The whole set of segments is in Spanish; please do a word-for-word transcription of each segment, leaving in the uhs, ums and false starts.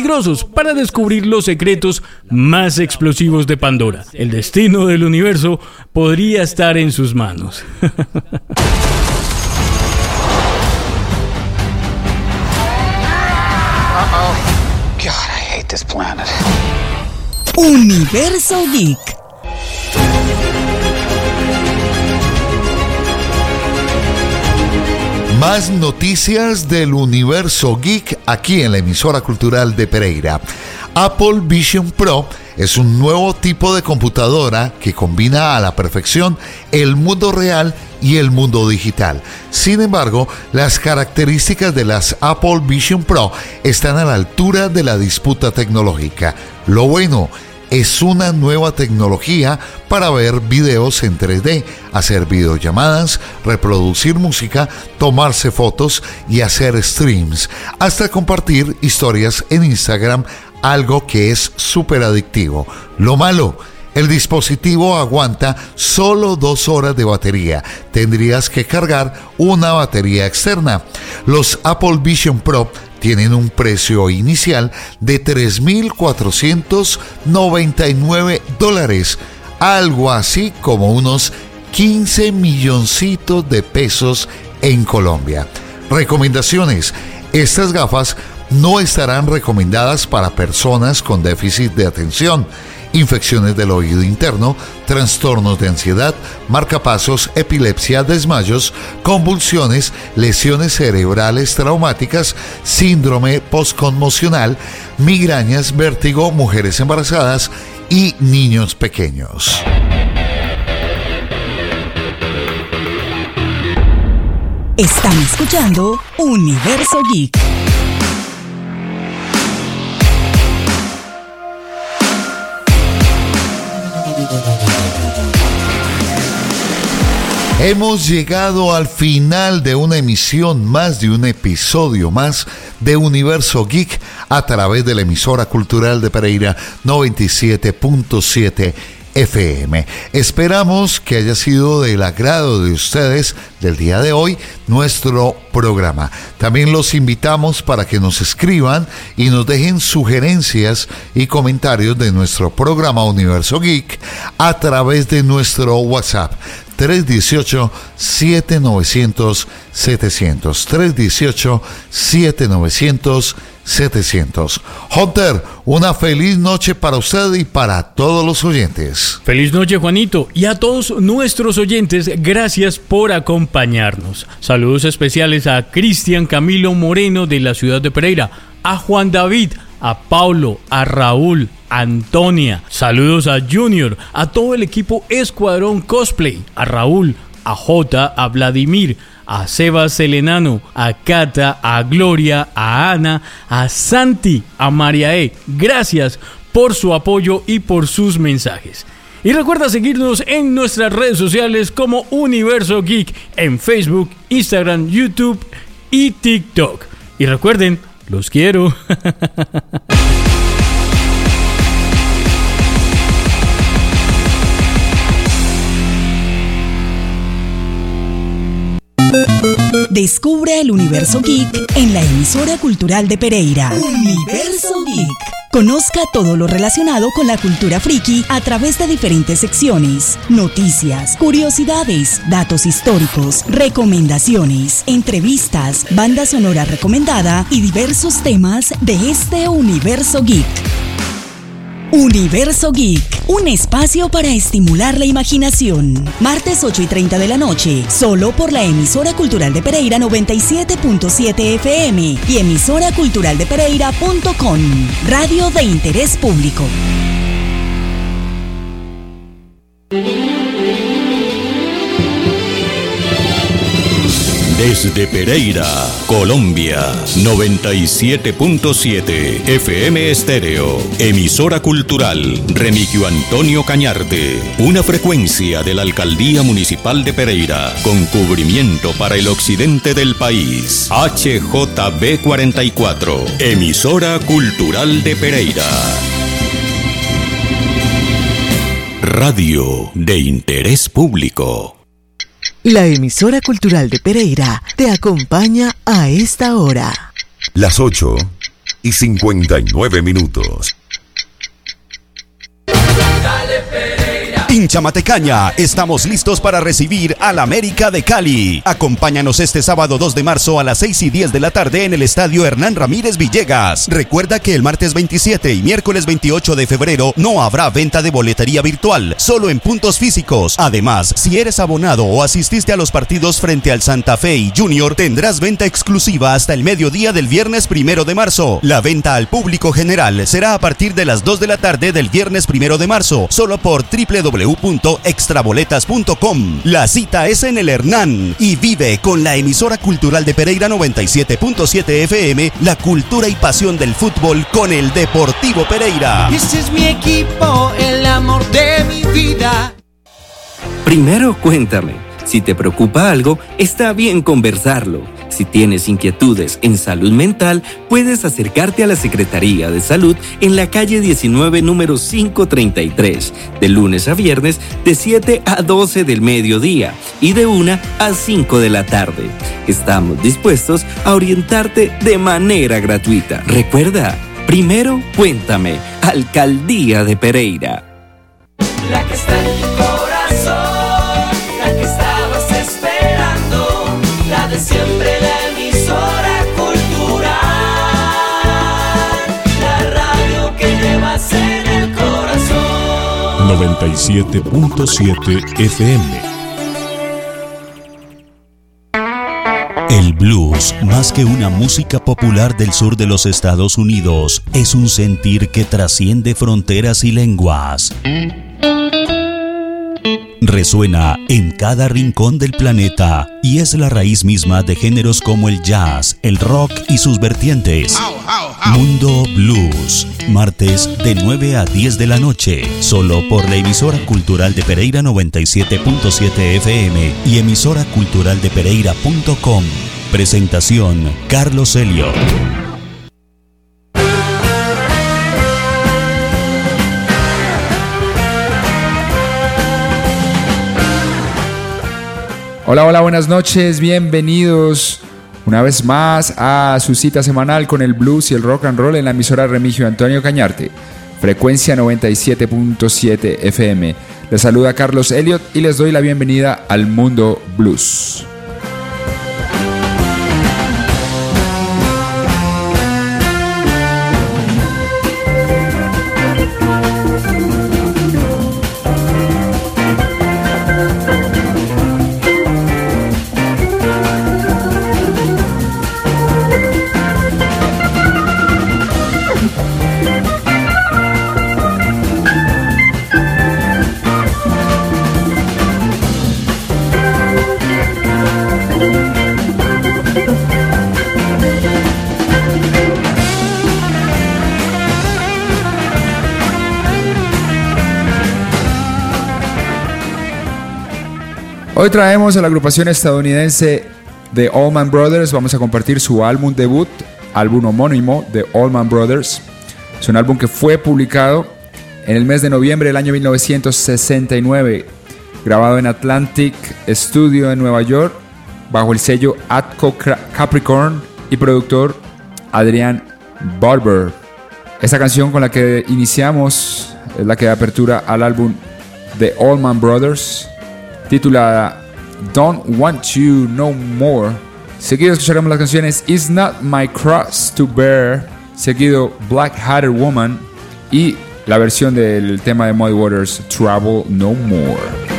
peligrosos para descubrir los secretos más explosivos de Pandora. El destino del universo podría estar en sus manos. God, I hate this planet. Universo Geek. Más noticias del Universo Geek aquí en la emisora cultural de Pereira. Apple Vision Pro es un nuevo tipo de computadora que combina a la perfección el mundo real y el mundo digital. Sin embargo, las características de las Apple Vision Pro están a la altura de la disputa tecnológica. Lo bueno, es una nueva tecnología para ver videos en tres D, hacer videollamadas, reproducir música, tomarse fotos y hacer streams, hasta compartir historias en Instagram, algo que es súper adictivo. Lo malo, el dispositivo aguanta solo dos horas de batería. Tendrías que cargar una batería externa. Los Apple Vision Pro tienen un precio inicial de tres mil cuatrocientos noventa y nueve dólares, algo así como unos quince milloncitos de pesos en Colombia. Recomendaciones: estas gafas no estarán recomendadas para personas con déficit de atención, infecciones del oído interno, trastornos de ansiedad, marcapasos, epilepsia, desmayos, convulsiones, lesiones cerebrales traumáticas, síndrome postconmocional, migrañas, vértigo, mujeres embarazadas y niños pequeños. Están escuchando Universo Geek. Hemos llegado al final de una emisión más, de un episodio más de Universo Geek a través de la emisora cultural de Pereira noventa y siete punto siete F M. Esperamos que haya sido del agrado de ustedes del día de hoy nuestro programa. También los invitamos para que nos escriban y nos dejen sugerencias y comentarios de nuestro programa Universo Geek a través de nuestro WhatsApp tres uno ocho, siete nueve cero cero, siete cero cero, tres uno ocho, siete nueve cero cero, siete cero cero. Hunter, una feliz noche para usted y para todos los oyentes. Feliz noche, Juanito, y a todos nuestros oyentes, gracias por acompañarnos. Saludos especiales a Cristian Camilo Moreno de la ciudad de Pereira, a Juan David, a Paulo, a Raúl, a Antonia. Saludos a Junior, a todo el equipo Escuadrón Cosplay, a Raúl, a Jota, a Vladimir, a Sebas Selenano, a Cata, a Gloria, a Ana, a Santi, a María E. Gracias por su apoyo y por sus mensajes. Y recuerda seguirnos en nuestras redes sociales como Universo Geek en Facebook, Instagram, YouTube y TikTok. Y recuerden, los quiero. Descubre el Universo Geek en la emisora cultural de Pereira. Universo Geek. Conozca todo lo relacionado con la cultura friki a través de diferentes secciones: noticias, curiosidades, datos históricos, recomendaciones, entrevistas, banda sonora recomendada y diversos temas de este Universo Geek. Universo Geek, un espacio para estimular la imaginación. Martes ocho y treinta de la noche, solo por la emisora cultural de Pereira noventa y siete punto siete F M y emisora cultural de Pereira punto com, radio de interés público. Desde Pereira, Colombia, noventa y siete punto siete F M Estéreo, emisora cultural Remigio Antonio Cañarte, una frecuencia de la Alcaldía Municipal de Pereira, con cubrimiento para el occidente del país, H J B cuarenta y cuatro, emisora cultural de Pereira. Radio de interés público. La emisora cultural de Pereira te acompaña a esta hora. Las ocho y cincuenta y nueve minutos. En Chamatecaña estamos listos para recibir al América de Cali. Acompáñanos este sábado dos de marzo a las seis y diez de la tarde en el Estadio Hernán Ramírez Villegas. Recuerda que el martes veintisiete y miércoles veintiocho de febrero no habrá venta de boletería virtual, solo en puntos físicos. Además, si eres abonado o asististe a los partidos frente al Santa Fe y Junior, tendrás venta exclusiva hasta el mediodía del viernes primero de marzo. La venta al público general será a partir de las dos de la tarde del viernes primero de marzo, solo por doble u doble u doble u punto extraboletas punto com. La cita es en el Hernán y vive con la emisora cultural de Pereira noventa y siete punto siete F M la cultura y pasión del fútbol con el Deportivo Pereira. Este es mi equipo, el amor de mi vida. Primero cuéntame. Si te preocupa algo, está bien conversarlo. Si tienes inquietudes en salud mental, puedes acercarte a la Secretaría de Salud en la calle diecinueve, número quinientos treinta y tres, de lunes a viernes de siete a doce del mediodía y de una a cinco de la tarde. Estamos dispuestos a orientarte de manera gratuita. Recuerda, primero cuéntame, Alcaldía de Pereira. La que está en tu corazón, la que estabas esperando, la de siempre, la emisora cultural, la radio que llevas en el corazón. noventa y siete punto siete F M. El blues, más que una música popular del sur de los Estados Unidos, es un sentir que trasciende fronteras y lenguas. Resuena en cada rincón del planeta y es la raíz misma de géneros como el jazz, el rock y sus vertientes. Mundo Blues, martes de nueve a diez de la noche, solo por la emisora cultural de Pereira noventa y siete punto siete F M y emisora cultural de pereira punto com. Presentación, Carlos Elliot. Hola, hola, buenas noches, bienvenidos una vez más a su cita semanal con el blues y el rock and roll en la emisora Remigio Antonio Cañarte, frecuencia noventa y siete punto siete F M. Les saluda Carlos Elliot y les doy la bienvenida al Mundo Blues. Hoy traemos a la agrupación estadounidense The Allman Brothers. Vamos a compartir su álbum debut, álbum homónimo de Allman Brothers. Es un álbum que fue publicado en el mes de noviembre del año mil novecientos sesenta y nueve, grabado en Atlantic Studio en Nueva York, bajo el sello Atco Capricorn y productor Adrian Barber. Esta canción con la que iniciamos es la que da apertura al álbum The Allman Brothers, titulada Don't Want You No More. Seguido escucharemos las canciones It's Not My Cross to Bear, seguido Black Hatted Woman y la versión del tema de Muddy Waters, Trouble No More.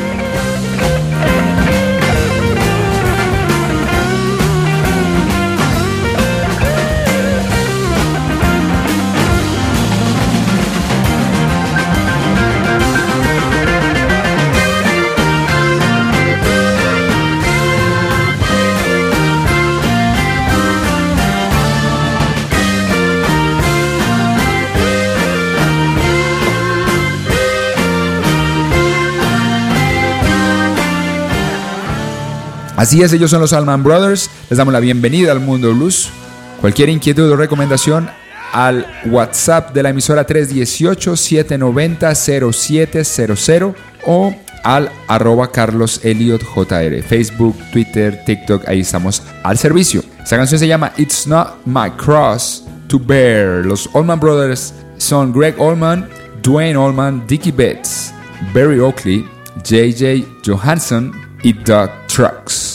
Así es, ellos son los Allman Brothers. Les damos la bienvenida al Mundo Blues. Cualquier inquietud o recomendación al WhatsApp de la emisora tres uno ocho, siete nueve cero, cero siete cero cero o al arroba Carlos Elliot J R. Facebook, Twitter, TikTok, ahí estamos al servicio. Esta canción se llama It's Not My Cross to Bear. Los Allman Brothers son Greg Allman, Dwayne Allman, Dickie Betts, Barry Oakley, J J Johansson y Doug Trucks.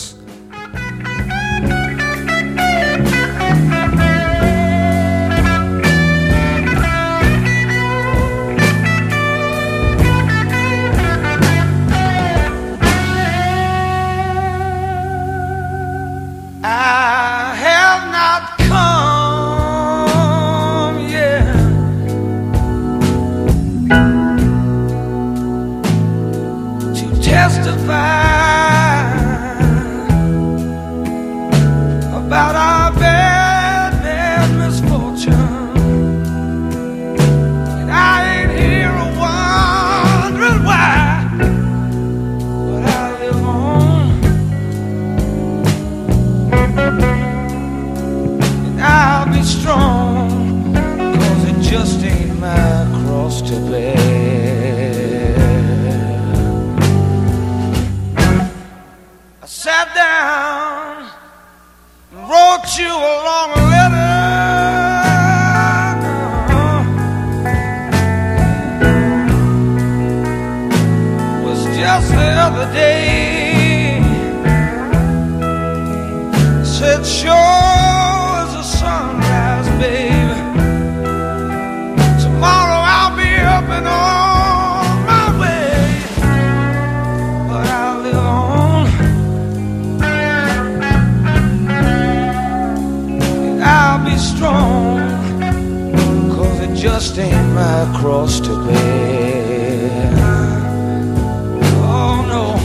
Just ain't my cross to bear. Oh no.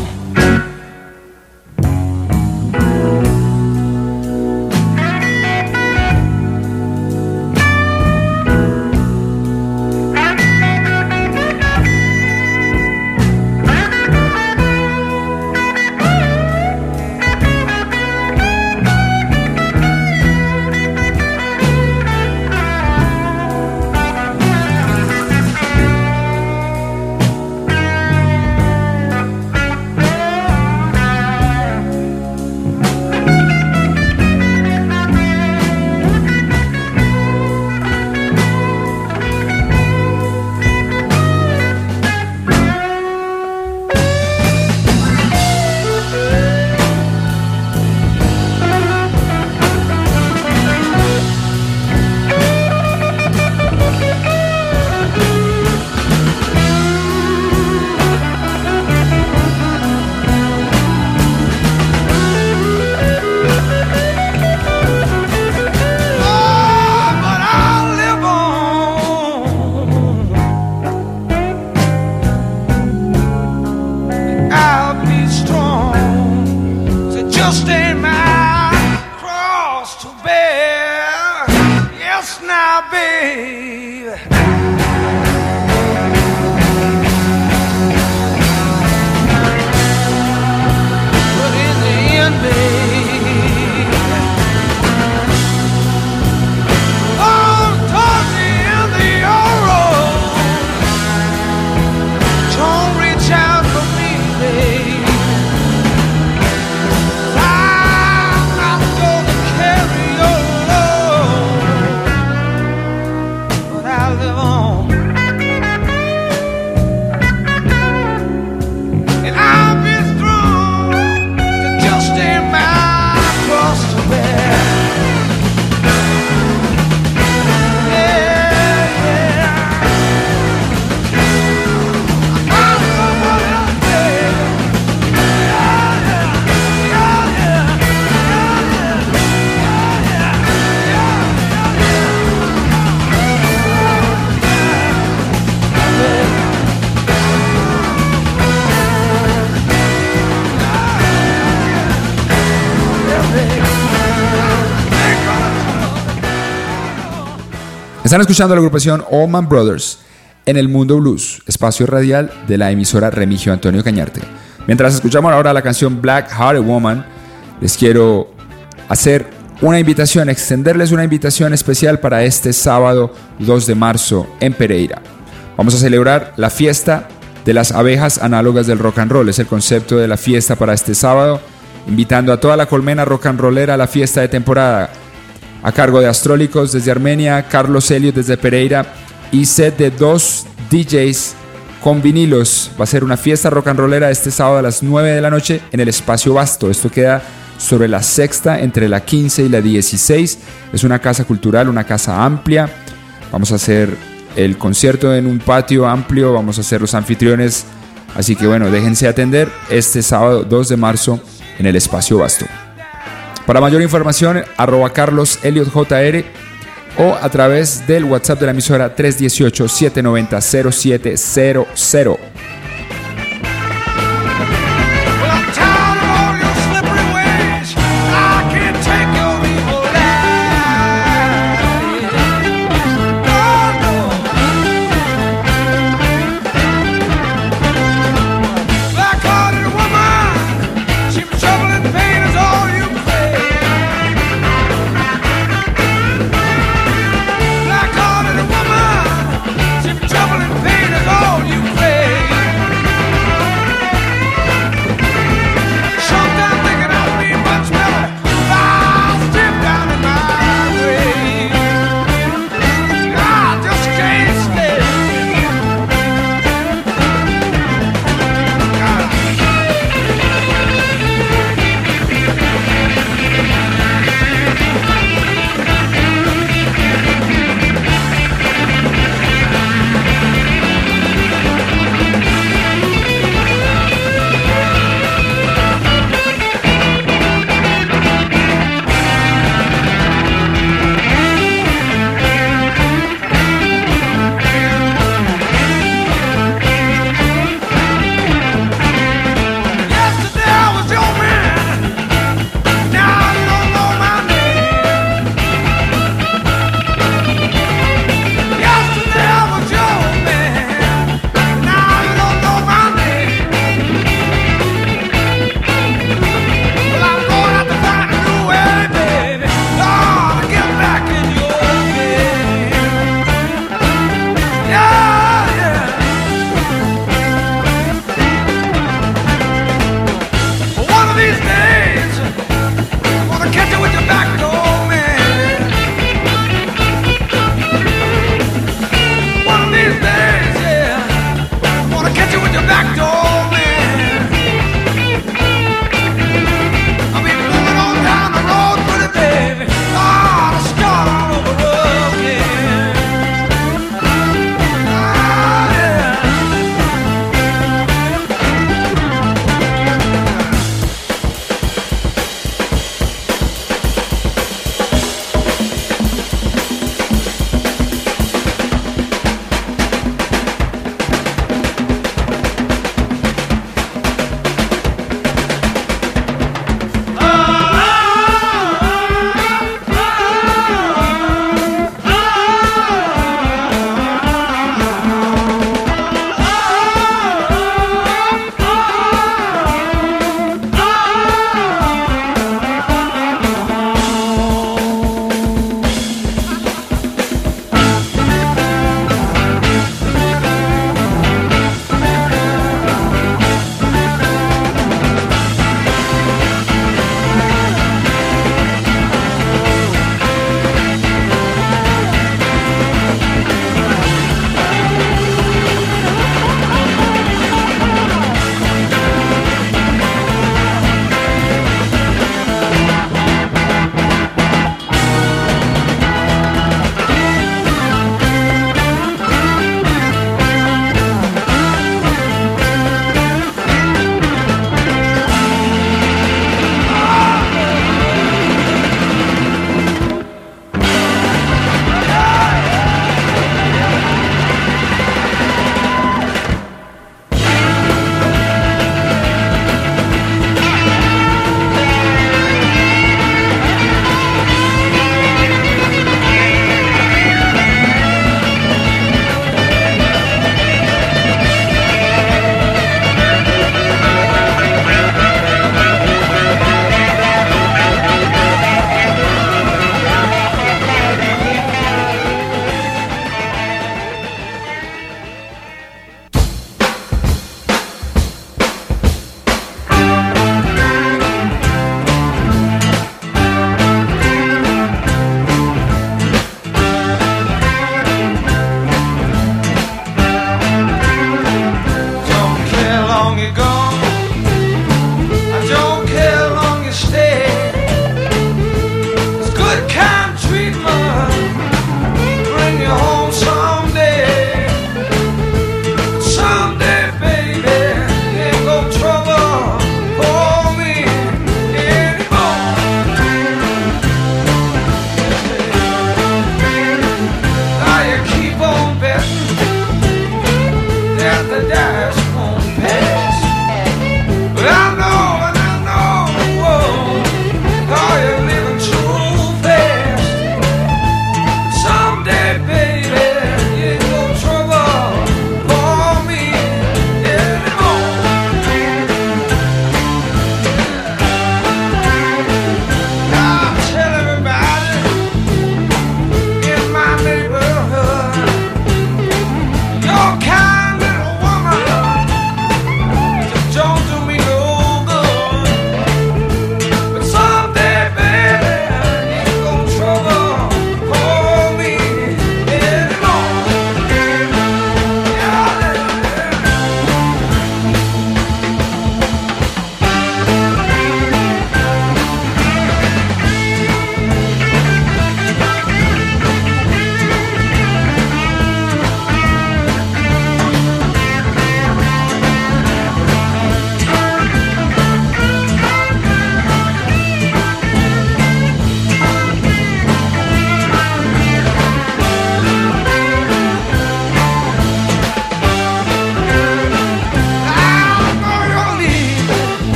Están escuchando a la agrupación Allman Brothers en el Mundo Blues, espacio radial de la emisora Remigio Antonio Cañarte. Mientras escuchamos ahora la canción Black Hearted Woman, les quiero hacer una invitación, extenderles una invitación especial para este sábado dos de marzo en Pereira. Vamos a celebrar la fiesta de las abejas análogas del rock and roll. Es el concepto de la fiesta para este sábado, invitando a toda la colmena rock and rollera a la fiesta de temporada. a cargo de Astrólicos desde Armenia, Carlos Elliot desde Pereira y set de dos D Js con vinilos. Va a ser una fiesta rock and rollera este sábado a las nueve de la noche en el Espacio Basto. Esto queda sobre la Sexta, entre la quince y la dieciséis. Es una casa cultural, una casa amplia. Vamos a hacer el concierto en un patio amplio, vamos a ser los anfitriones. Así que bueno, déjense atender este sábado dos de marzo en el Espacio Basto. Para mayor información, arroba Carlos Elliot J R o a través del WhatsApp de la emisora tres uno ocho, siete nueve cero, cero siete cero cero. Trouble and pain is all you crave.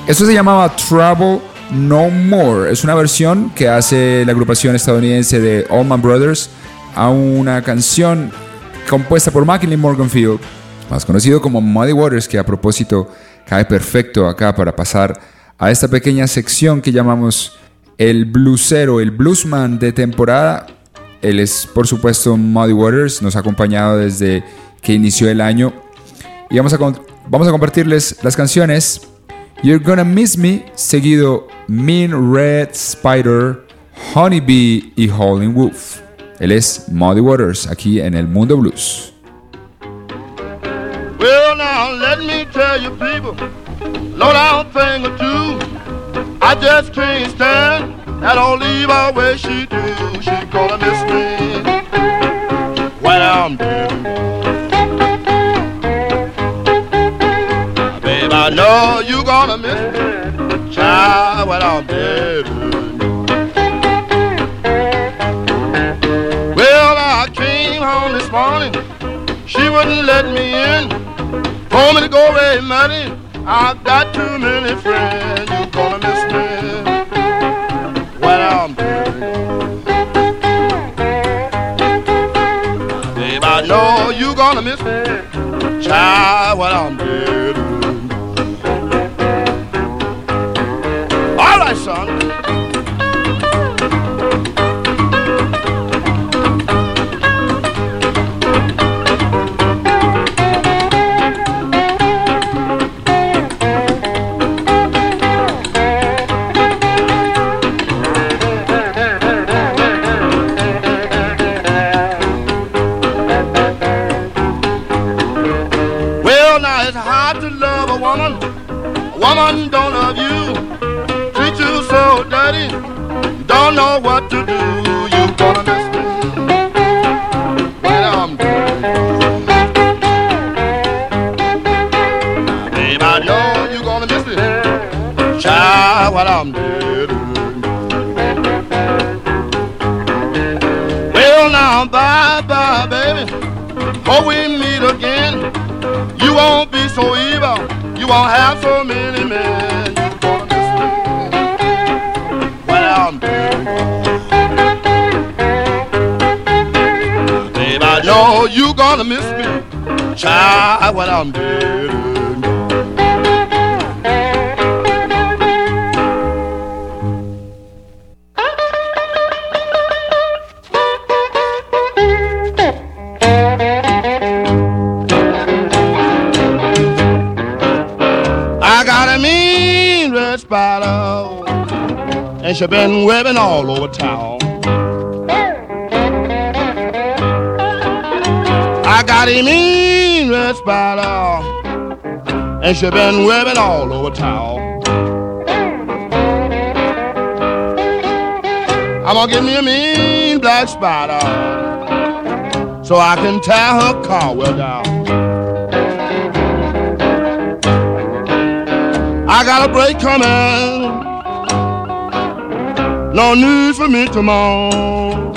Esto se llamaba Trouble No More. Es una versión que hace la agrupación estadounidense de Allman Brothers a una canción compuesta por Mackinley Morganfield, más conocido como Muddy Waters, que a propósito cae perfecto acá para pasar a esta pequeña sección que llamamos el bluesero, el bluesman de temporada. Él es, por supuesto, Muddy Waters, nos ha acompañado desde que inició el año y vamos a, vamos a compartirles las canciones You're Gonna Miss Me, seguido Mean Red Spider, Honeybee y Howlin' Wolf. Él es Muddy Waters, aquí en el Mundo Blues. Well, now let me tell you people, low down thing or two, I just can't stand that old leave her way she do. She gonna miss me when I'm dead. Babe, I know you gonna miss me, child, when I'm dead. Well, I came home this morning, she wouldn't let me in. Told me to go away, Maddie, I've got too many friends. You gonna miss me when I'm dead. Babe, I know you gonna miss me, child, when I'm dead. All right, son. Woman don't love you, treat you so dirty, don't know what to do. You gonna miss me when I'm dead. Babe, I know you gonna miss me, child, when I'm dead. Well, now bye bye, baby, hope we meet again. You won't be so evil, you won't have so many men. You gonna miss me when I'm dead. Babe, I know you gonna miss me, child, when I'm dead. Spider, and she been webbing all over town. I got a mean red spider, and she been webbing all over town. I'm gonna give me a mean black spider, so I can tear her car well down. I got a break coming, no need for me to mourn.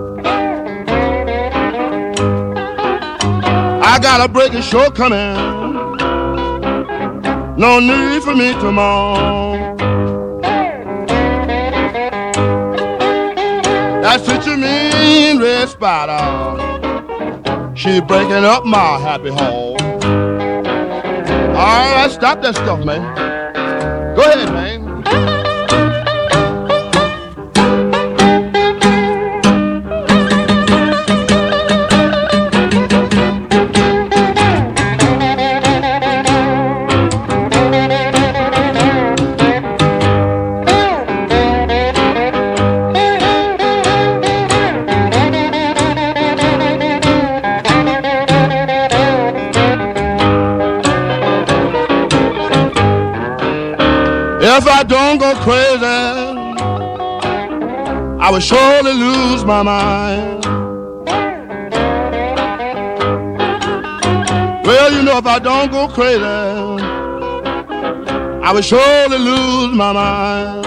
I got a breaking show coming, no need for me to mourn. That's what you mean, red spider, she breaking up my happy home. All right, stop that stuff, man. Go ahead, man. If I don't go crazy, I will surely lose my mind. Well, you know, if I don't go crazy, I will surely lose my mind.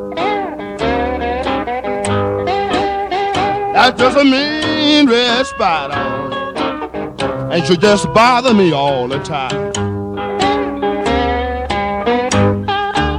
That's just a mean red spider, and she just bother me all the time.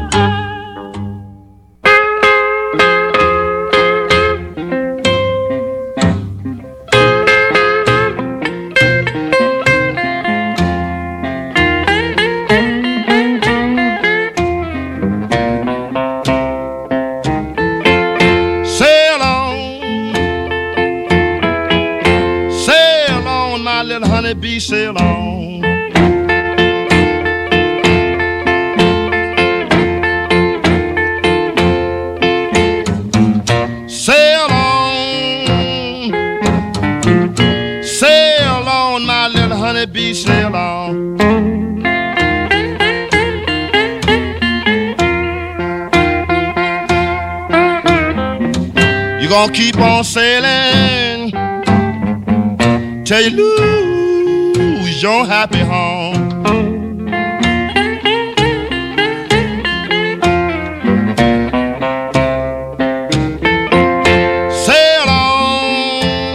You're gonna keep on sailing till you lose your happy home. Sail on,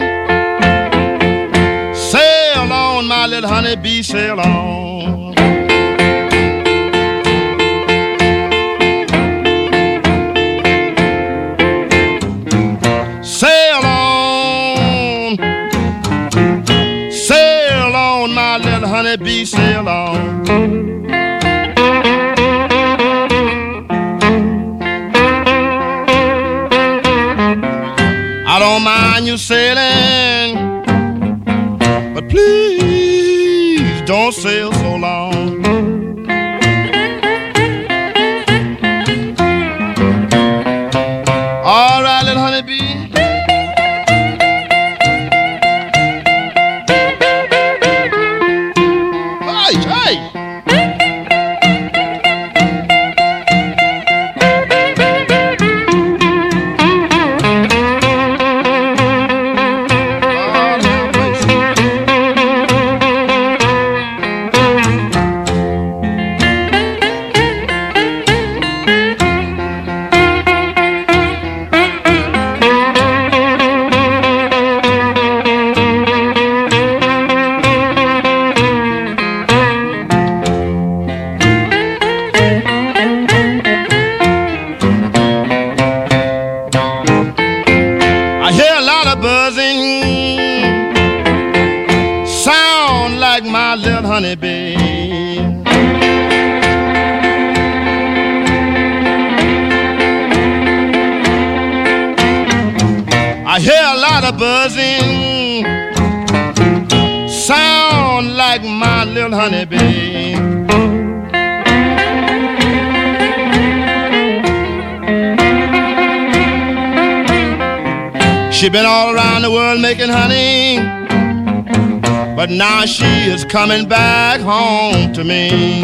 sail on, my little honeybee, sail on. Sail on, sail on, my little honeybee, sail on. I don't mind you sailing, but please don't sail so long. All right, little honeybee. Honeybee. I hear a lot of buzzing, sound like my little honeybee. She been all around the world making honey, but now she is coming back home to me.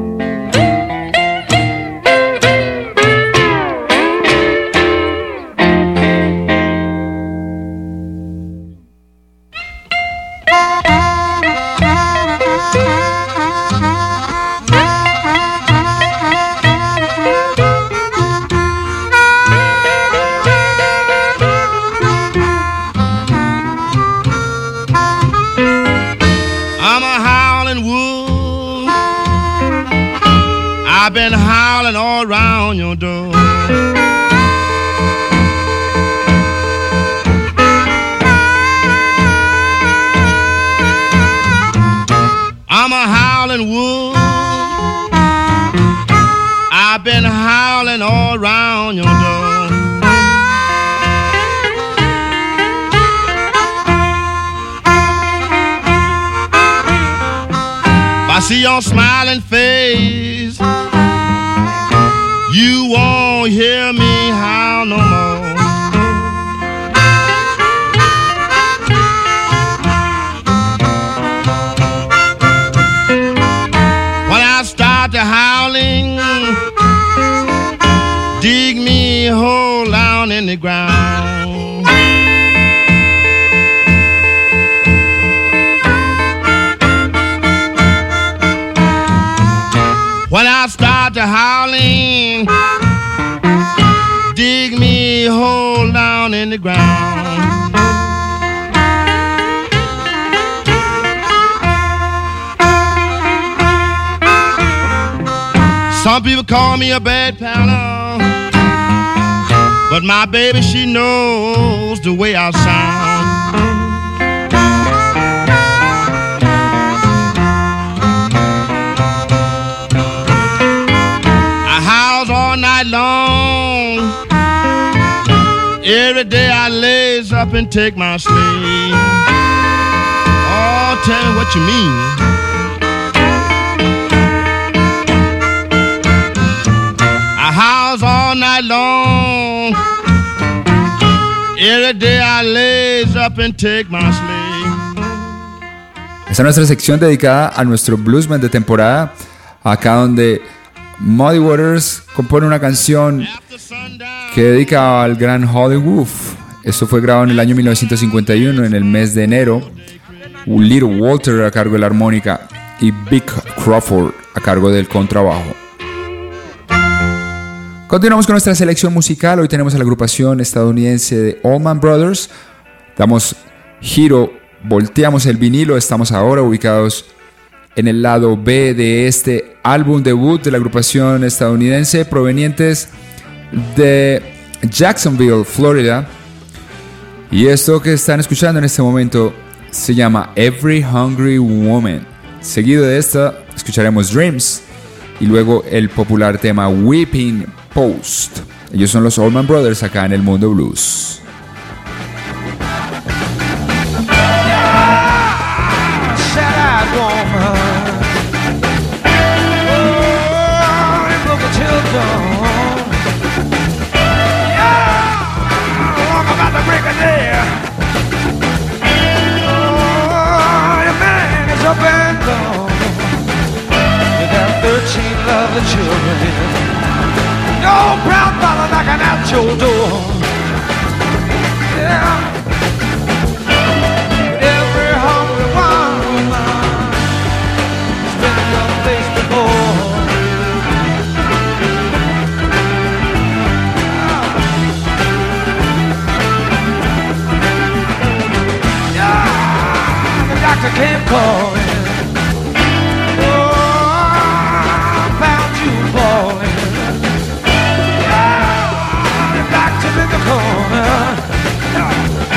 I've been howling all around your door. I'm a howling wolf. I've been howling all around your door. I see your smiling face, you won't hear me howl no more. When I start to howling, dig me a hole down in the ground. When I start to howling, dig me a hole down in the ground. Some people call me a bad pal, but my baby, she knows the way I sound. Long. Every day I lays up and take my sleep. Oh, tell me what you mean. I house all night long. Every day I lays up and take my sleep. Esta es nuestra sección dedicada a nuestro bluesman de temporada, acá donde Muddy Waters compone una canción que dedica al gran Howlin' Wolf. Esto fue grabado en el año mil novecientos cincuenta y uno, en el mes de enero. Little Walter a cargo de la armónica y Vic Crawford a cargo del contrabajo. Continuamos con nuestra selección musical. Hoy tenemos a la agrupación estadounidense de Allman Brothers. Damos giro, volteamos el vinilo. Estamos ahora ubicados en el lado B de este álbum debut de la agrupación estadounidense, provenientes de Jacksonville, Florida. Y esto que están escuchando en este momento se llama Every Hungry Woman. Seguido de esta escucharemos Dreams y luego el popular tema Weeping Post. Ellos son los Allman Brothers acá en el Mundo Blues. Up and gone. You got thirteen lovely children. No brown dollar knocking at your door. Yeah. Every hungry woman has been in your place before. Yeah. The doctor came calling. Corner.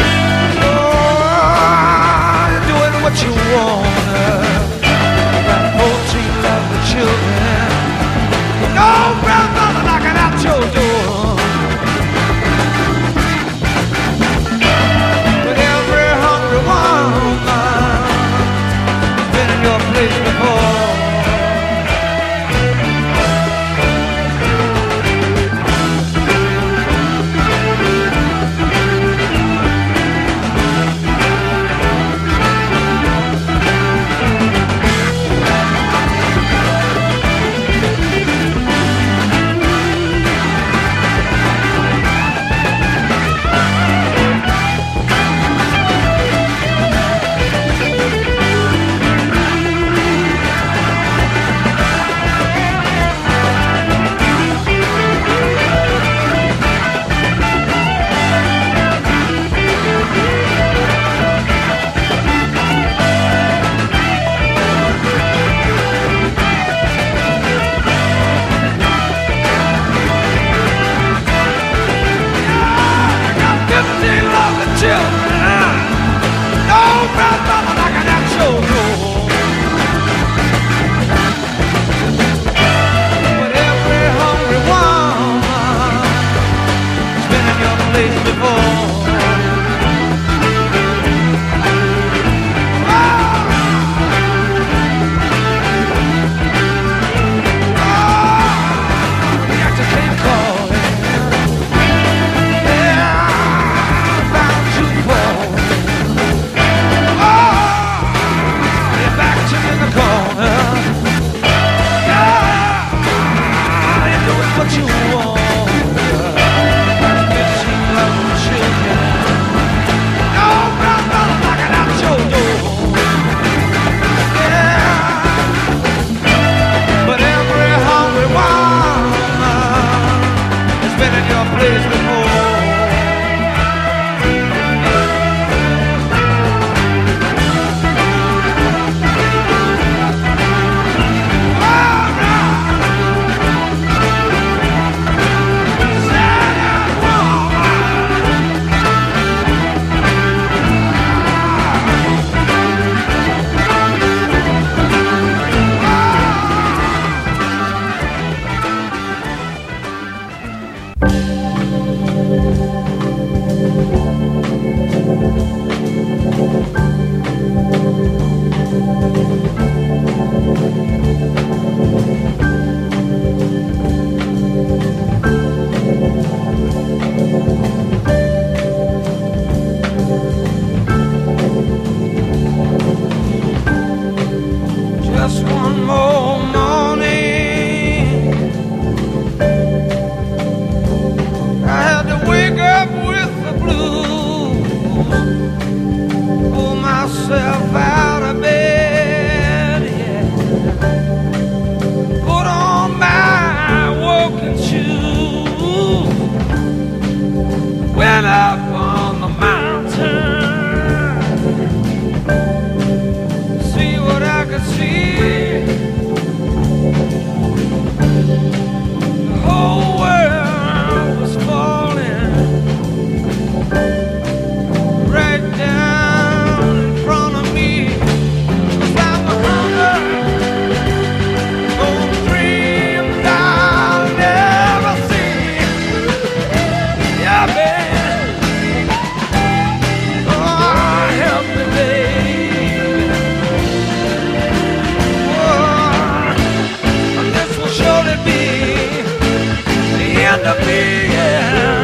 to be, yeah.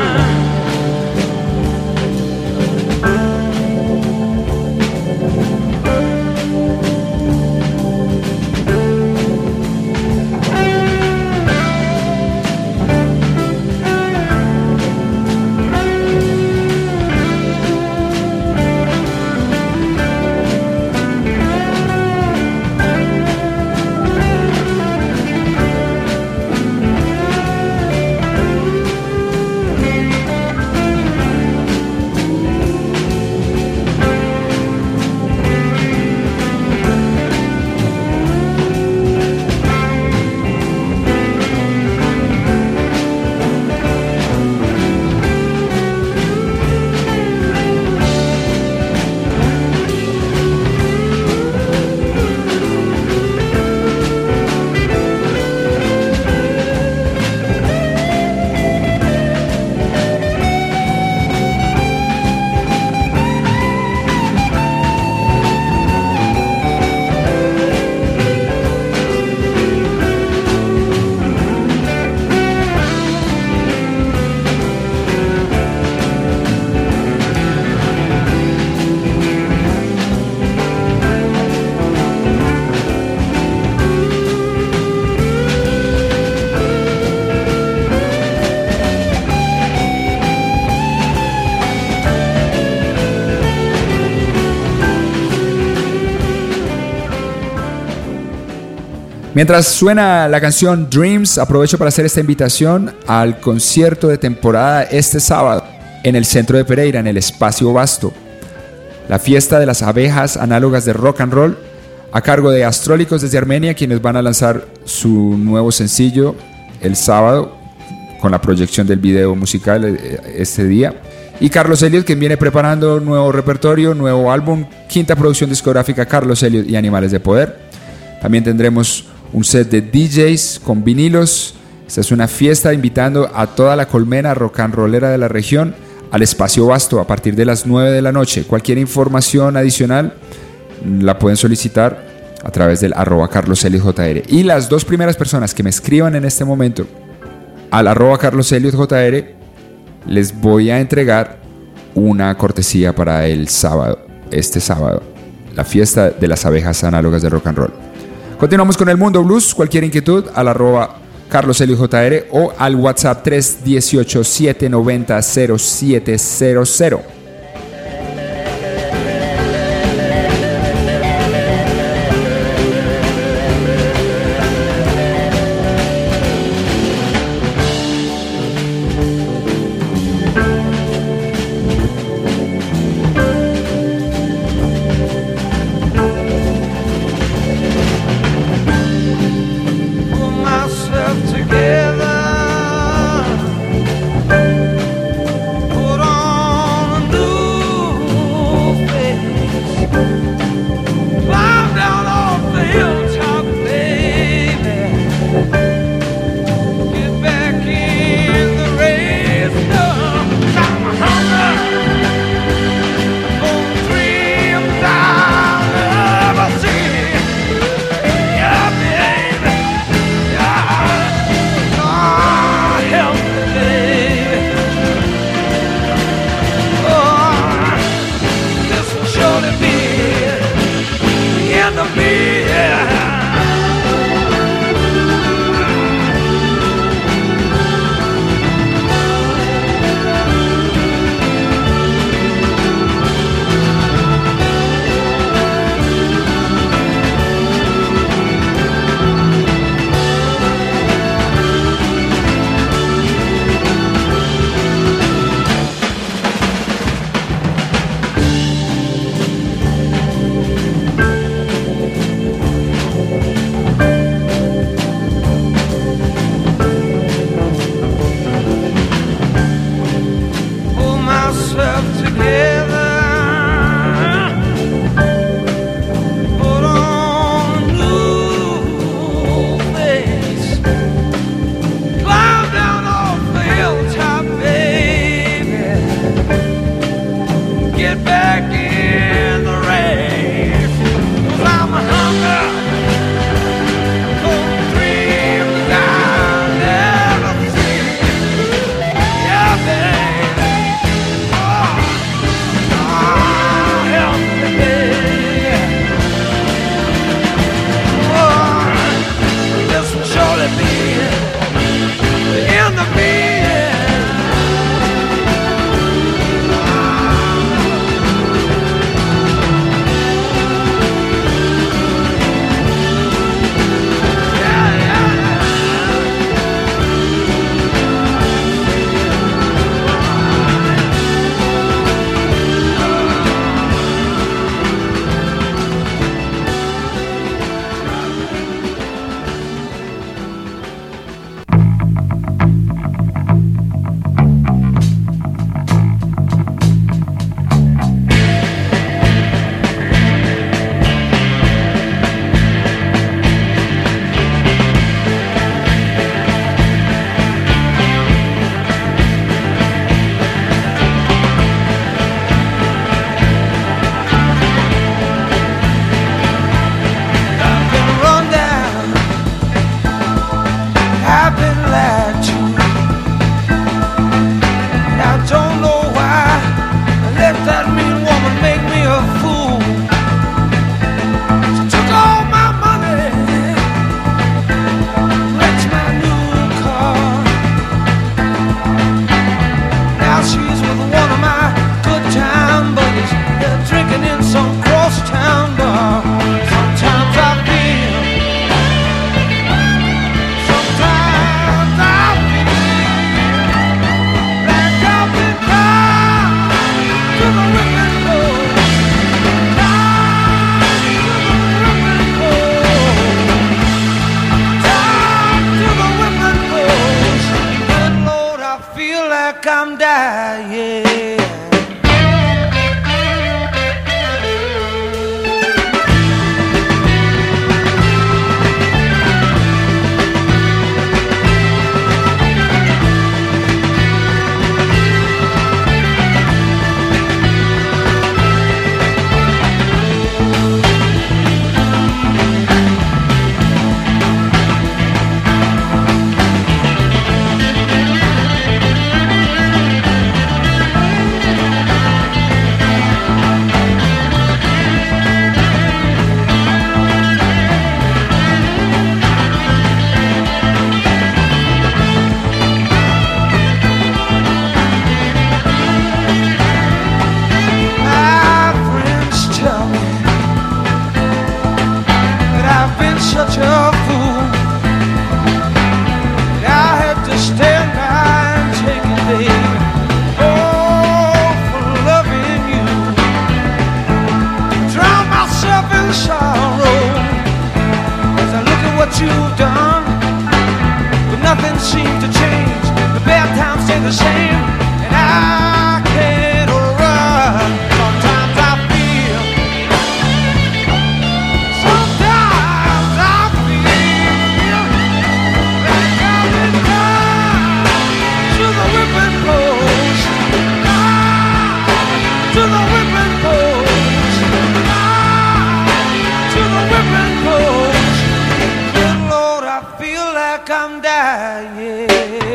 Mientras suena la canción Dreams, aprovecho para hacer esta invitación al concierto de temporada este sábado en el centro de Pereira, en el Espacio Basto. La fiesta de las abejas análogas de rock and roll, a cargo de Astrólicos desde Armenia, quienes van a lanzar su nuevo sencillo el sábado, con la proyección del video musical este día. Y Carlos Elliott, quien viene preparando nuevo repertorio, nuevo álbum, quinta producción discográfica, Carlos Elliott y Animales de Poder. También tendremos un set de D Js con vinilos. Esta es una fiesta invitando a toda la colmena rock and rollera de la región al Espacio Basto a partir de las nueve de la noche. Cualquier información adicional la pueden solicitar a través del arroba Carlos Elliott J R. Y las dos primeras personas que me escriban en este momento al arroba Carlos Elliott J R, les voy a entregar una cortesía para el sábado, este sábado, la fiesta de las abejas análogas de rock and roll. Continuamos con el Mundo Blues. Cualquier inquietud al arroba Carlos Elliott J R o al WhatsApp tres uno ocho, siete nueve cero, cero siete cero cero. Together, put on I've been lied to. And I don't know why I let that mean woman make me a fool. She took all my money, wrecked my new car. Now she's with one of my good time buddies. They're drinking in some cross-town bar. Sometimes I feel, sometimes I feel like I've been down to the whipping post, down to the whipping post, down to the whipping post. Good Lord, I feel like I'm dying. Such a fool that I had to stand by and take it, baby. Oh, for loving you, drown myself in sorrow as I look at what you've done. But nothing seems to change. The bad times stay the same, and I can't run. Sometimes I feel, sometimes I feel like I've been down to the whipping post, down to the whipping post, down to the whipping post. Good Lord, I feel like I'm dying.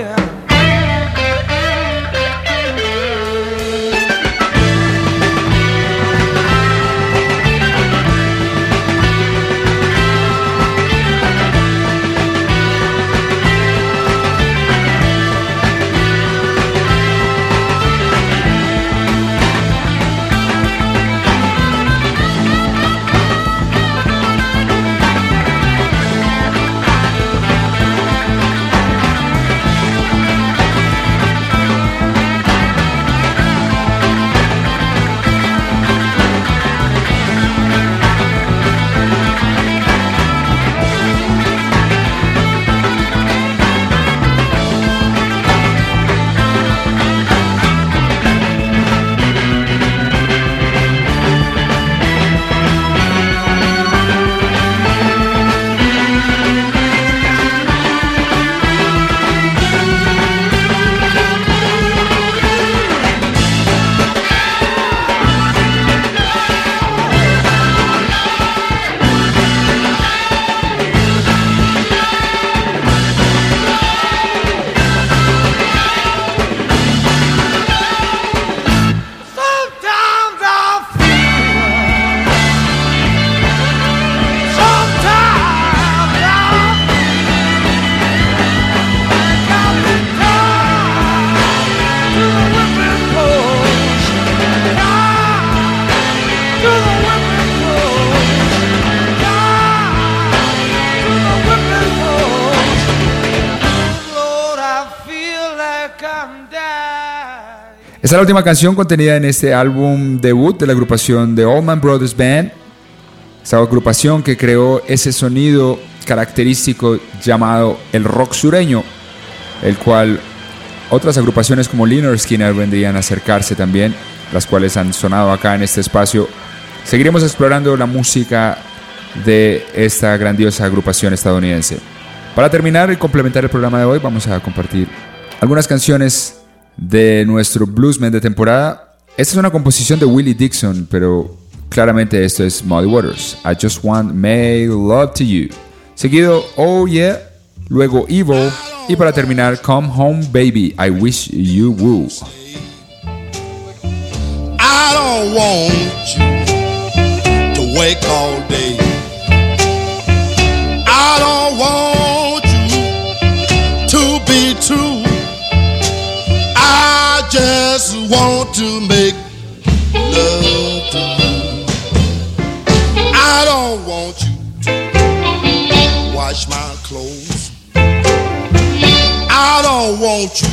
Esta es la última canción contenida en este álbum debut de la agrupación The Allman Brothers Band. Esta agrupación que creó ese sonido característico llamado el rock sureño, el cual otras agrupaciones como Lynyrd Skynyrd vendrían a acercarse también, las cuales han sonado acá en este espacio. Seguiremos explorando la música de esta grandiosa agrupación estadounidense. Para terminar y complementar el programa de hoy, vamos a compartir algunas canciones de nuestro bluesman de temporada. Esta es una composición de Willie Dixon, pero claramente esto es Muddy Waters. I Just Want to Make Love to You. Seguido, Oh Yeah, luego Evil y para terminar Come Home Baby, I Wish You Would. I don't want you to wake all day. I don't want you to be true. I just want to make love to you. I don't want you to wash my clothes. I don't want you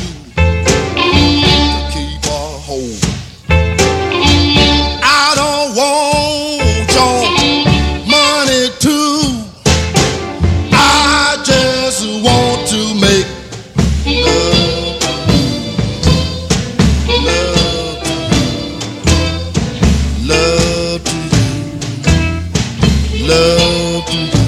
to keep a hold. I don't want your money too. I just want to make love to you. Love to you. Love to you. Love to you.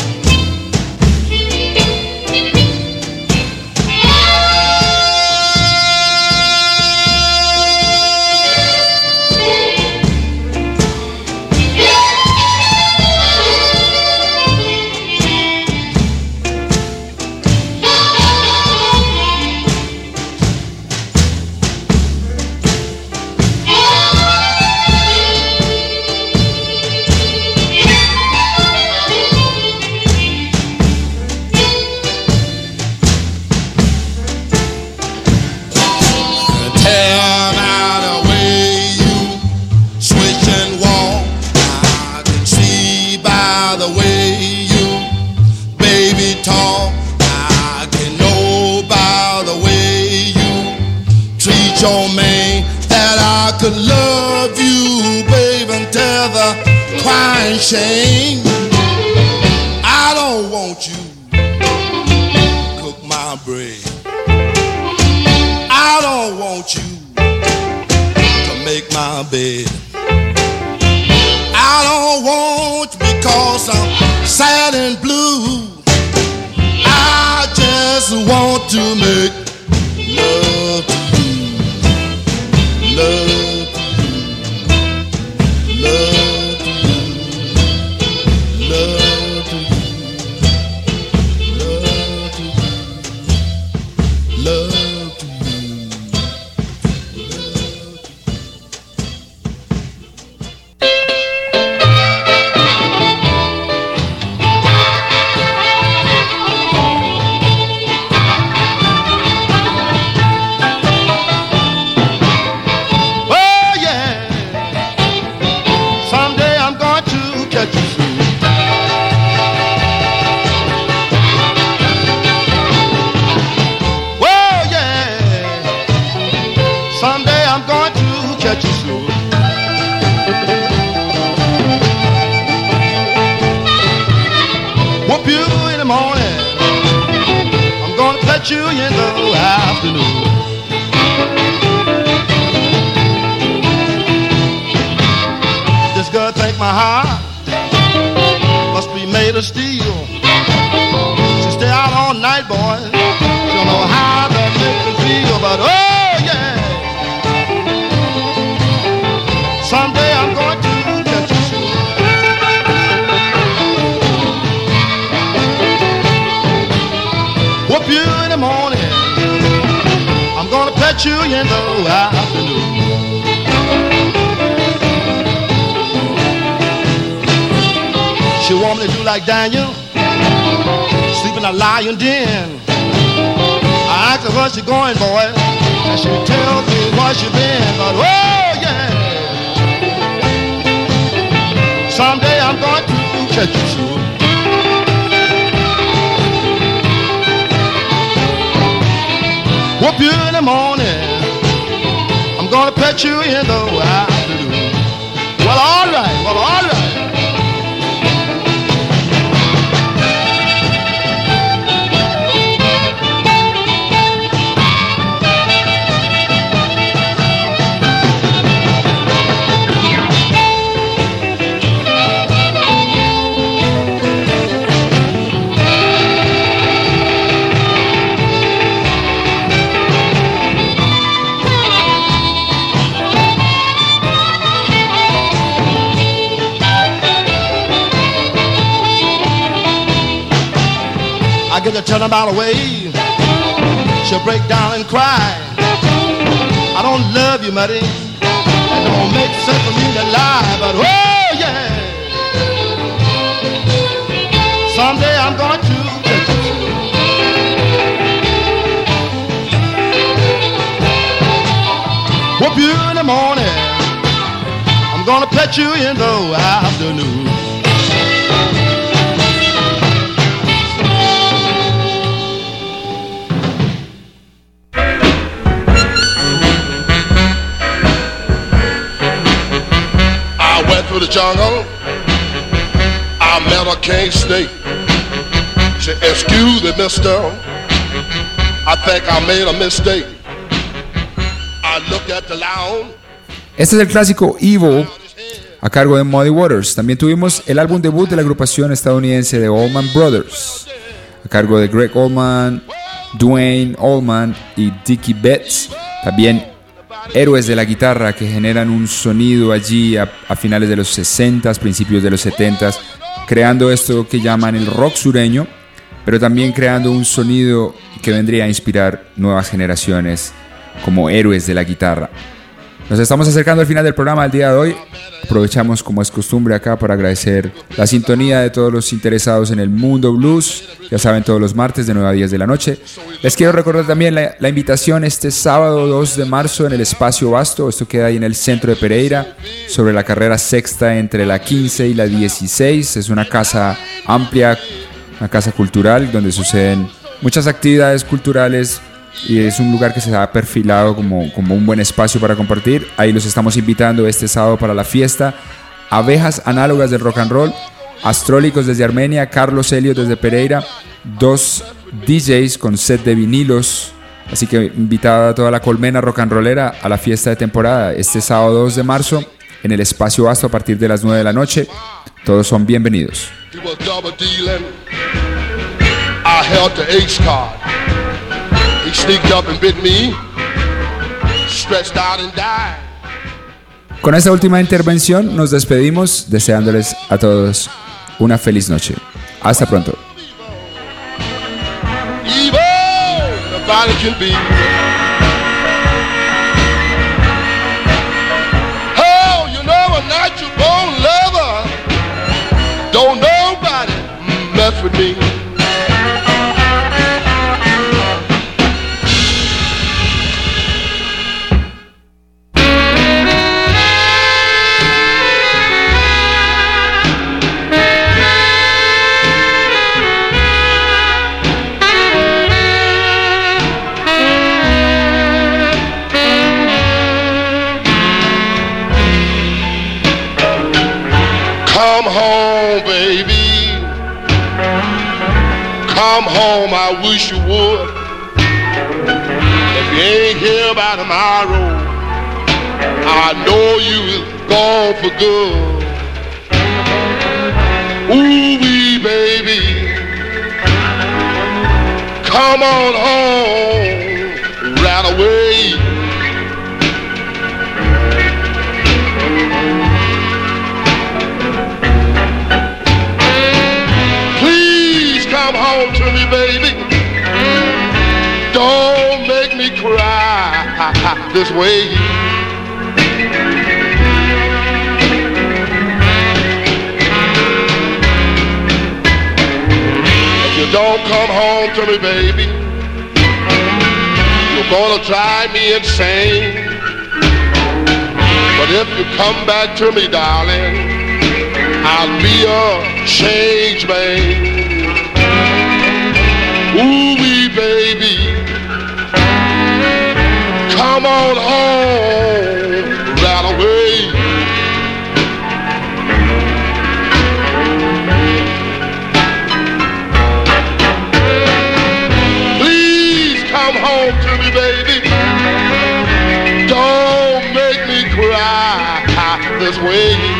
Your man that I could love you, babe, until the crying shame. I don't want you to cook my bread. I don't want you to make my bed. I don't want you because I'm sad and blue. I just want to make love to you. Love to you, love to you, love to you, love to you, love to you. You in the afternoon. This girl think my heart must be made of steel. She stay out all night, boy. She don't know how to make me feel, but oh yeah, someday I'm going to get you soon. Whoop you in the morning. I'm gonna pet you in the afternoon. She want me to do like Daniel, sleep in a lion den. I asked her where she going, boy, and she tells me where she been. But oh yeah, someday I'm going to catch you soon. Whoop you in the morning. I'm gonna pet you in the afternoon. Well, all right, well, all right. turn a mile away, she'll break down and cry. I don't love you, Muddy. It don't make sense for me to lie, but oh yeah, someday I'm going to get you. Whoop you in the morning, I'm gonna pet you in the afternoon. Through the jungle, I met a king snake. She said, excuse me, mister, I think I made a mistake. I looked at the lion. Este es el clásico Evil a cargo de Muddy Waters. También tuvimos el álbum debut de la agrupación estadounidense de Allman Brothers a cargo de Greg Allman, Dwayne Allman y Dickie Betts. También héroes de la guitarra que generan un sonido allí a, a finales de los sesentas, principios de los setentas, creando esto que llaman el rock sureño, pero también creando un sonido que vendría a inspirar nuevas generaciones como héroes de la guitarra. Nos estamos acercando al final del programa del día de hoy. Aprovechamos, como es costumbre acá, para agradecer la sintonía de todos los interesados en el mundo blues. Ya saben, todos los martes de nueve a diez de la noche. Les quiero recordar también la, la invitación este sábado dos de marzo en el Espacio Basto. Esto queda ahí en el centro de Pereira, sobre la carrera sexta entre la quince y la dieciséis. Es una casa amplia, una casa cultural donde suceden muchas actividades culturales. Y es un lugar que se ha perfilado como, como un buen espacio para compartir. Ahí los estamos invitando este sábado para la fiesta. Abejas análogas del rock and roll, Astrólicos desde Armenia, Carlos Elliot desde Pereira, dos D Js con set de vinilos. Así que invitada a toda la colmena rock and rollera a la fiesta de temporada este sábado dos de marzo en el Espacio Basto a partir de las nueve de la noche. Todos son bienvenidos. He sneaked up and bit me, stretched out and died. Con esta última intervención nos despedimos deseándoles a todos una feliz noche. Hasta pronto. Evil, nobody can be. Oh, you know a natural born lover. Don't nobody mess with me. Come home, baby. Come home, I wish you would. If you ain't here by tomorrow, I know you is gone for good. Ooh-wee, baby. Come on home, right away. Come home to me, baby. Don't make me cry this way. If you don't come home to me, baby, you're gonna drive me insane. But if you come back to me, darling, I'll be a changed man. Ooh-wee, baby, come on home right away. Please come home to me, baby. Don't make me cry this way.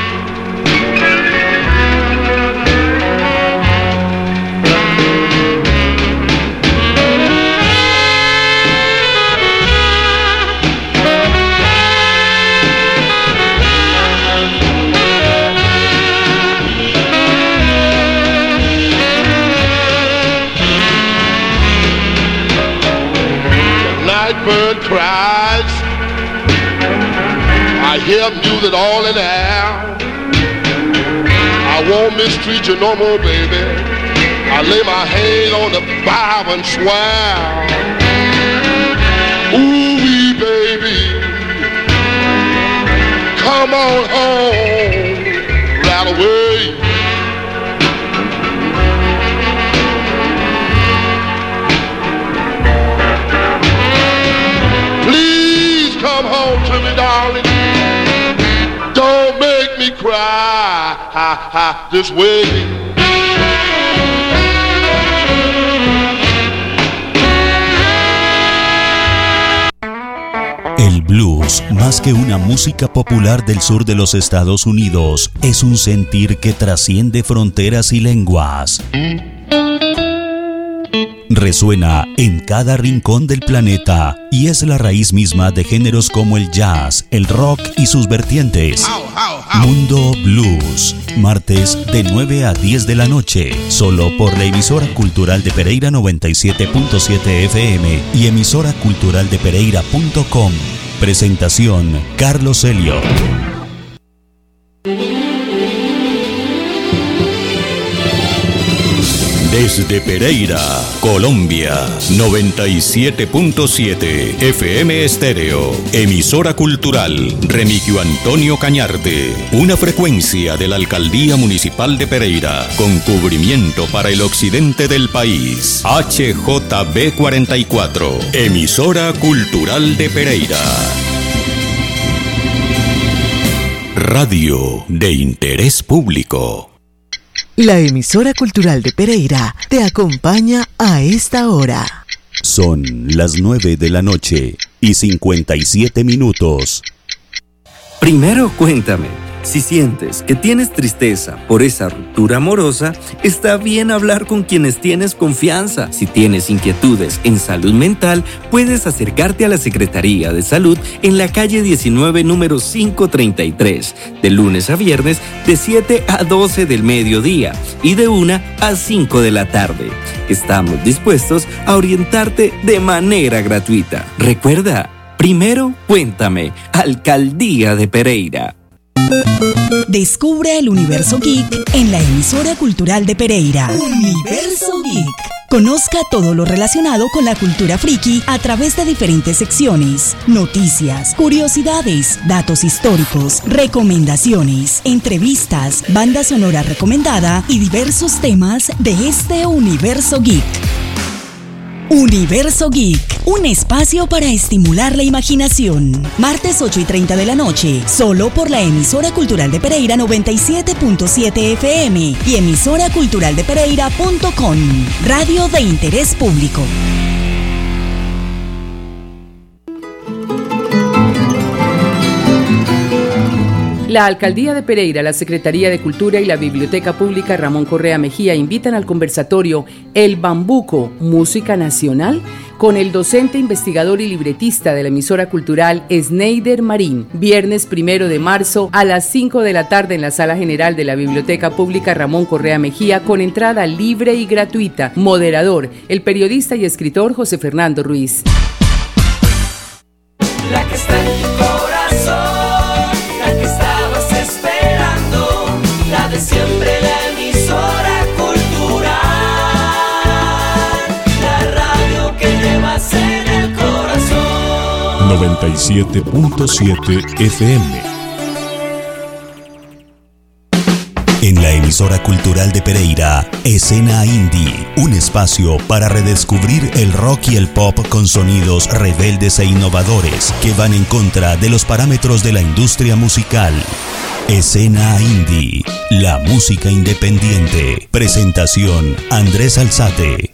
bird cries. I hear music all in the air. I won't mistreat you no more, baby. I lay my hand on the Bible and swear. Ooh-wee, baby, come on home right away. Please come home to me, darling. Don't make me cry ha, ha, this way. El blues, más que una música popular del sur de los Estados Unidos, es un sentir que trasciende fronteras y lenguas. Resuena en cada rincón del planeta y es la raíz misma de géneros como el jazz, el rock y sus vertientes. Mundo Blues, martes de nueve a diez de la noche, solo por la emisora cultural de Pereira noventa y siete punto siete F M y emisora cultural de pereira punto com. Presentación Carlos Helio. Desde Pereira, Colombia, noventa y siete punto siete F M Estéreo, emisora cultural Remigio Antonio Cañarte, una frecuencia de la Alcaldía Municipal de Pereira, con cubrimiento para el occidente del país. H J B cuarenta y cuatro, emisora cultural de Pereira. Radio de interés público. La emisora cultural de Pereira te acompaña a esta hora. Son las nueve de la noche y cincuenta y siete minutos. Primero cuéntame, si sientes que tienes tristeza por esa ruptura amorosa, está bien hablar con quienes tienes confianza. Si tienes inquietudes en salud mental, puedes acercarte a la Secretaría de Salud en la calle diecinueve, número quinientos treinta y tres, de lunes a viernes de siete a doce del mediodía y de una a cinco de la tarde. Estamos dispuestos a orientarte de manera gratuita. Recuerda, primero cuéntame, Alcaldía de Pereira. Descubre el universo geek en la emisora cultural de Pereira. Universo Geek. Conozca todo lo relacionado con la cultura friki a través de diferentes secciones, noticias, curiosidades, datos históricos, recomendaciones, entrevistas, banda sonora recomendada y diversos temas de este universo geek. Universo Geek, un espacio para estimular la imaginación. Martes ocho y treinta de la noche, solo por la emisora cultural de Pereira noventa y siete punto siete F M y emisora cultural de pereira punto com. Radio de interés público. La Alcaldía de Pereira, la Secretaría de Cultura y la Biblioteca Pública Ramón Correa Mejía invitan al conversatorio El Bambuco, Música Nacional, con el docente, investigador y libretista de la emisora cultural Sneider Marín, viernes primero de marzo a las cinco de la tarde en la Sala General de la Biblioteca Pública Ramón Correa Mejía, con entrada libre y gratuita. Moderador, el periodista y escritor José Fernando Ruiz. La que está en tu corazón, la que estabas esperando, la de siempre, la emisora cultural, la radio que llevas en el corazón. noventa y siete punto siete F M. En la emisora cultural de Pereira, Escena Indie, un espacio para redescubrir el rock y el pop con sonidos rebeldes e innovadores que van en contra de los parámetros de la industria musical. Escena Indie, la música independiente. Presentación, Andrés Alzate.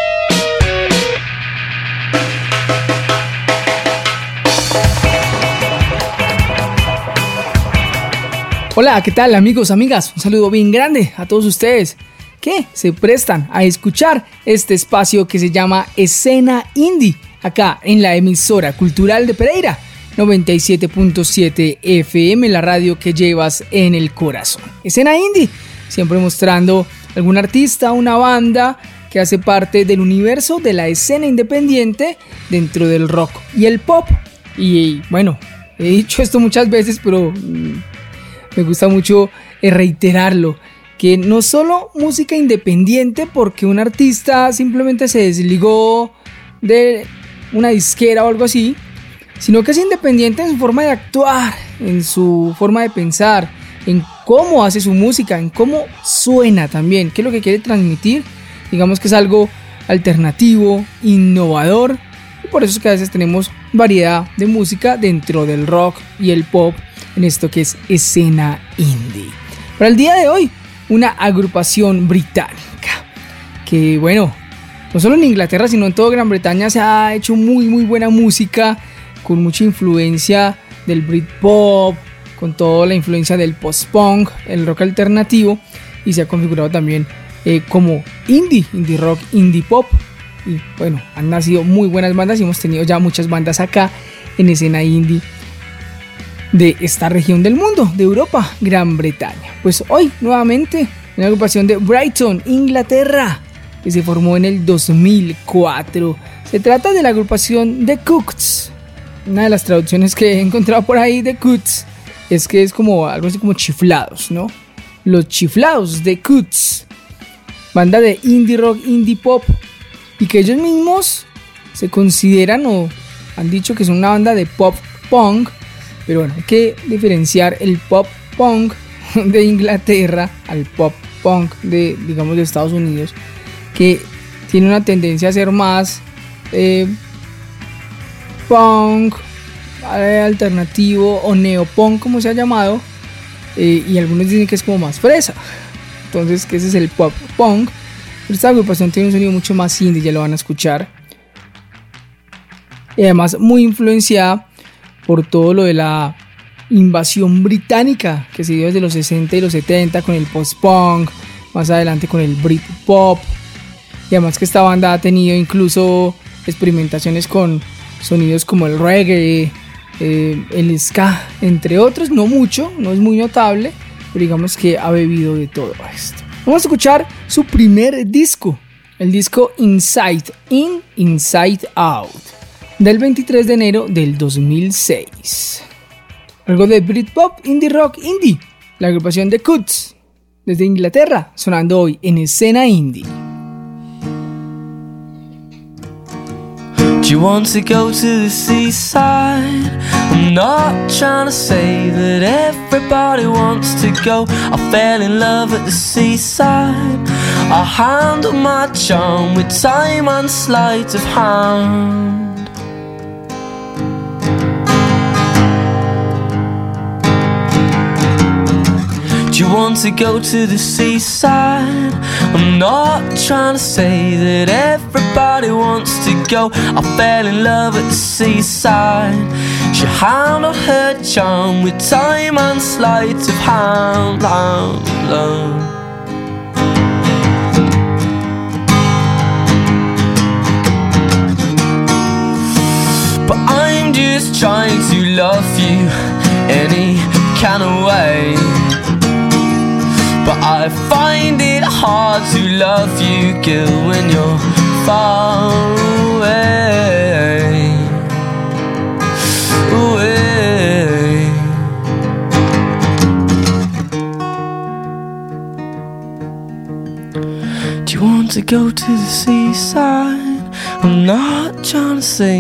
Hola, ¿qué tal amigos, amigas? Un saludo bien grande a todos ustedes que se prestan a escuchar este espacio que se llama Escena Indie, acá en la emisora cultural de Pereira, noventa y siete punto siete F M, la radio que llevas en el corazón. Escena Indie, siempre mostrando algún artista, una banda que hace parte del universo de la escena independiente dentro del rock y el pop. Y bueno, he dicho esto muchas veces, pero mmm, me gusta mucho reiterarlo, que no solo música independiente porque un artista simplemente se desligó de una disquera o algo así, sino que es independiente en su forma de actuar, en su forma de pensar, en cómo hace su música, en cómo suena también, qué es lo que quiere transmitir. Digamos que es algo alternativo, innovador, y por eso es que a veces tenemos variedad de música dentro del rock y el pop en esto que es escena indie. Para el día de hoy, una agrupación británica que, bueno, no solo en Inglaterra sino en toda Gran Bretaña se ha hecho muy muy buena música, con mucha influencia del Britpop, con toda la influencia del post-punk, el rock alternativo, y se ha configurado también eh, como indie, indie rock, indie pop. Y bueno, han nacido muy buenas bandas y hemos tenido ya muchas bandas acá en escena indie de esta región del mundo, de Europa, Gran Bretaña. Pues hoy nuevamente una agrupación de Brighton, Inglaterra, que se formó en el dos mil cuatro. Se trata de la agrupación The Cooks. Una de las traducciones que he encontrado por ahí de Cooks es que es como algo así como chiflados, ¿no? Los chiflados de Cooks, banda de indie rock, indie pop, y que ellos mismos se consideran o han dicho que son una banda de pop punk. Pero bueno, hay que diferenciar el pop punk de Inglaterra al pop punk de, digamos, de Estados Unidos, que tiene una tendencia a ser más eh, punk, eh, alternativo o neopunk, como se ha llamado, eh, y algunos dicen que es como más fresa. Entonces, que ese es el pop punk. Pero esta agrupación tiene un sonido mucho más indie, ya lo van a escuchar, y además muy influenciada por todo lo de la invasión británica que se dio desde los sesenta y los setenta con el post-punk, más adelante con el Britpop, y además que esta banda ha tenido incluso experimentaciones con sonidos como el reggae, eh, el ska, entre otros, no mucho, no es muy notable, pero digamos que ha bebido de todo esto. Vamos a escuchar su primer disco, el disco Inside In, Inside Out, del veintitrés de enero del dos mil seis. Algo de Britpop, indie rock, indie. La agrupación de Cooks, desde Inglaterra, sonando hoy en escena indie. Do you want to go to the seaside? I'm not trying to say that everybody wants to go. I fell in love at the seaside. I handle my charm with time and sleight of hand. Do you want to go to the seaside? I'm not trying to say that everybody wants to go. I fell in love at the seaside. She handled her charm with time and sleight of hand. Love, love. But I'm just trying to love you any kind of way. But I find it hard to love you, girl, when you're far away, away. Do you want to go to the seaside? I'm not trying to say